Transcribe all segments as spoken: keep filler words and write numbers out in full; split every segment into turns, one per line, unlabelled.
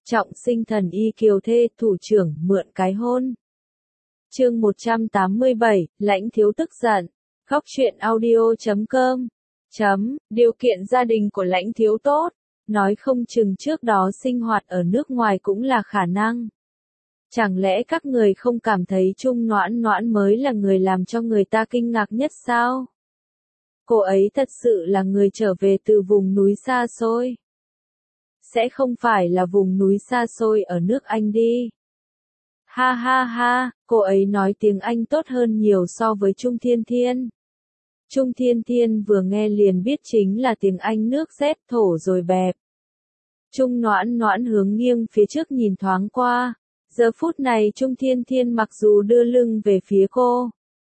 Trọng sinh thần y kiều thê, thủ trưởng mượn cái hôn. Chương một trăm tám mươi bảy, Lãnh Thiếu tức giận. Góc truyện audio chấm com. Chấm, điều kiện gia đình của Lãnh Thiếu tốt, nói không chừng trước đó sinh hoạt ở nước ngoài cũng là khả năng. Chẳng lẽ các người không cảm thấy Trung Noãn Noãn mới là người làm cho người ta kinh ngạc nhất sao? Cô ấy thật sự là người trở về từ vùng núi xa xôi. Sẽ không phải là vùng núi xa xôi ở nước Anh đi. Ha ha ha, cô ấy nói tiếng Anh tốt hơn nhiều so với Trung Thiên Thiên. Trung Thiên Thiên vừa nghe liền biết chính là tiếng Anh nước dép thổ rồi bẹp. Trung Noãn Noãn hướng nghiêng phía trước nhìn thoáng qua. Giờ phút này Trung Thiên Thiên mặc dù đưa lưng về phía cô.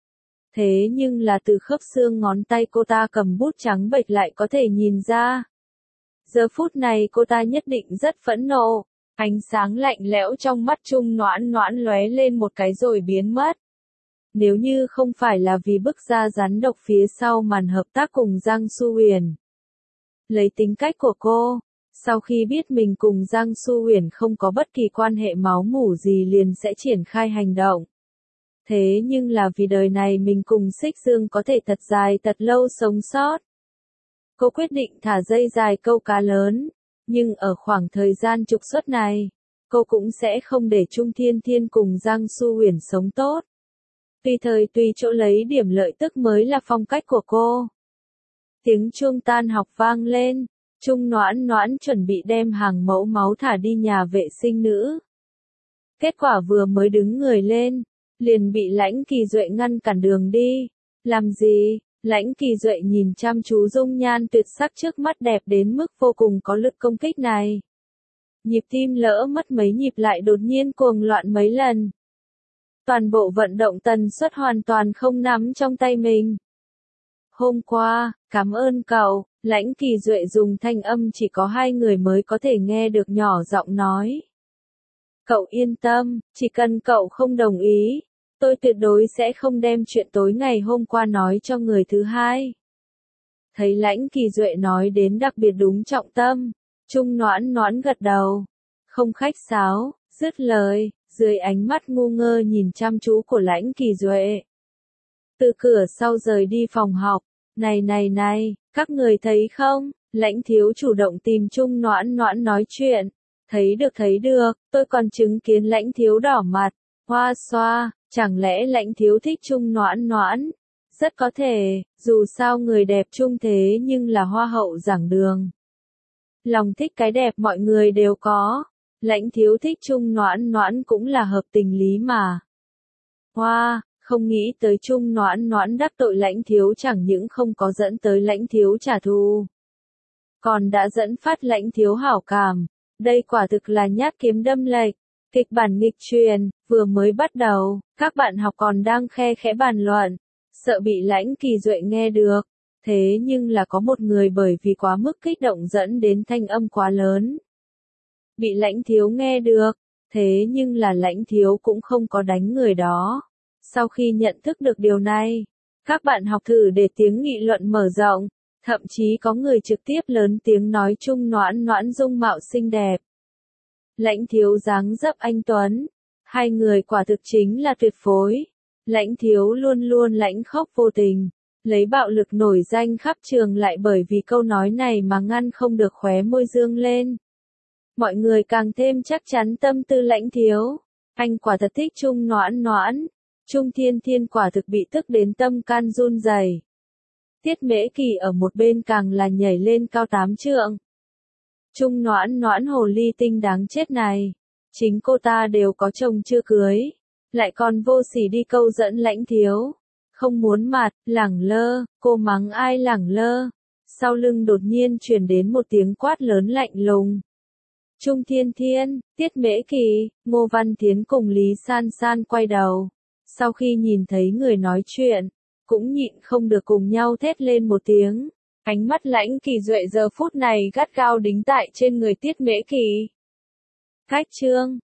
Thế nhưng là từ khớp xương ngón tay cô ta cầm bút trắng bệch lại có thể nhìn ra. Giờ phút này cô ta nhất định rất phẫn nộ. Ánh sáng lạnh lẽo trong mắt Trung Noãn Noãn lóe lên một cái rồi biến mất. Nếu như không phải là vì bức ra rắn độc phía sau màn hợp tác cùng Giang Su Uyển. Lấy tính cách của cô, sau khi biết mình cùng Giang Su Uyển không có bất kỳ quan hệ máu mủ gì liền sẽ triển khai hành động. Thế nhưng là vì đời này mình cùng Xích Dương có thể thật dài thật lâu sống sót. Cô quyết định thả dây dài câu cá lớn, nhưng ở khoảng thời gian trục xuất này, cô cũng sẽ không để Trung Thiên Thiên cùng Giang Su Uyển sống tốt. Tùy thời tùy chỗ lấy điểm lợi tức mới là phong cách của cô. Tiếng chuông tan học vang lên, Trung Noãn Noãn chuẩn bị đem hàng mẫu máu thả đi nhà vệ sinh nữ. Kết quả vừa mới đứng người lên, liền bị Lãnh Kỳ Duệ ngăn cản đường đi. Làm gì? Lãnh Kỳ Duệ nhìn chăm chú dung nhan tuyệt sắc trước mắt đẹp đến mức vô cùng có lực công kích này. Nhịp tim lỡ mất mấy nhịp lại đột nhiên cuồng loạn mấy lần. Toàn bộ vận động tần suất hoàn toàn không nắm trong tay mình. Hôm qua, cảm ơn cậu, Lãnh Kỳ Duệ dùng thanh âm chỉ có hai người mới có thể nghe được nhỏ giọng nói. Cậu yên tâm, chỉ cần cậu không đồng ý, tôi tuyệt đối sẽ không đem chuyện tối ngày hôm qua nói cho người thứ hai. Thấy Lãnh Kỳ Duệ nói đến đặc biệt đúng trọng tâm, Trung Noãn Noãn gật đầu. Không khách sáo, dứt lời, dưới ánh mắt ngu ngơ nhìn chăm chú của Lãnh Kỳ Duệ. Từ cửa sau rời đi phòng học, này này này, các người thấy không, Lãnh Thiếu chủ động tìm Trung Noãn Noãn nói chuyện. Thấy được thấy được, tôi còn chứng kiến Lãnh Thiếu đỏ mặt, hoa xoa, chẳng lẽ Lãnh Thiếu thích Trung Noãn Noãn? Rất có thể, dù sao người đẹp Trung thế nhưng là hoa hậu giảng đường. Lòng thích cái đẹp mọi người đều có, Lãnh Thiếu thích Trung Noãn Noãn cũng là hợp tình lý mà. Hoa, không nghĩ tới Trung Noãn Noãn đắc tội Lãnh Thiếu chẳng những không có dẫn tới Lãnh Thiếu trả thù, còn đã dẫn phát Lãnh Thiếu hảo cảm. Đây quả thực là nhát kiếm đâm lệch. Kịch bản nghịch truyền, vừa mới bắt đầu, các bạn học còn đang khe khẽ bàn luận, sợ bị Lãnh Kỳ Duệ nghe được. Thế nhưng là có một người bởi vì quá mức kích động dẫn đến thanh âm quá lớn. Bị Lãnh Thiếu nghe được, thế nhưng là Lãnh Thiếu cũng không có đánh người đó. Sau khi nhận thức được điều này, các bạn học thử để tiếng nghị luận mở rộng. Thậm chí có người trực tiếp lớn tiếng nói Trung Noãn Noãn dung mạo xinh đẹp. Lãnh Thiếu dáng dấp anh tuấn. Hai người quả thực chính là tuyệt phối. Lãnh Thiếu luôn luôn lãnh khốc vô tình. Lấy bạo lực nổi danh khắp trường lại bởi vì câu nói này mà ngăn không được khóe môi dương lên. Mọi người càng thêm chắc chắn tâm tư Lãnh Thiếu. Anh quả thật thích Trung Noãn Noãn. Trung Thiên Thiên quả thực bị tức đến tâm can run rẩy. Tiết Mễ Kỳ ở một bên càng là nhảy lên cao tám trượng. Trung Noãn Noãn hồ ly tinh đáng chết này. Chính cô ta đều có chồng chưa cưới. Lại còn vô sỉ đi câu dẫn Lãnh Thiếu. Không muốn mặt, lẳng lơ, cô mắng ai lẳng lơ. Sau lưng đột nhiên truyền đến một tiếng quát lớn lạnh lùng. Trung Thiên Thiên, Tiết Mễ Kỳ, Ngô Văn Thiến cùng Lý San San quay đầu. Sau khi nhìn thấy người nói chuyện, cũng nhịn không được cùng nhau thét lên một tiếng. Ánh mắt Lãnh Kỳ Duệ giờ phút này gắt gao đính tại trên người Tiết Mễ Kỳ. Cách chương,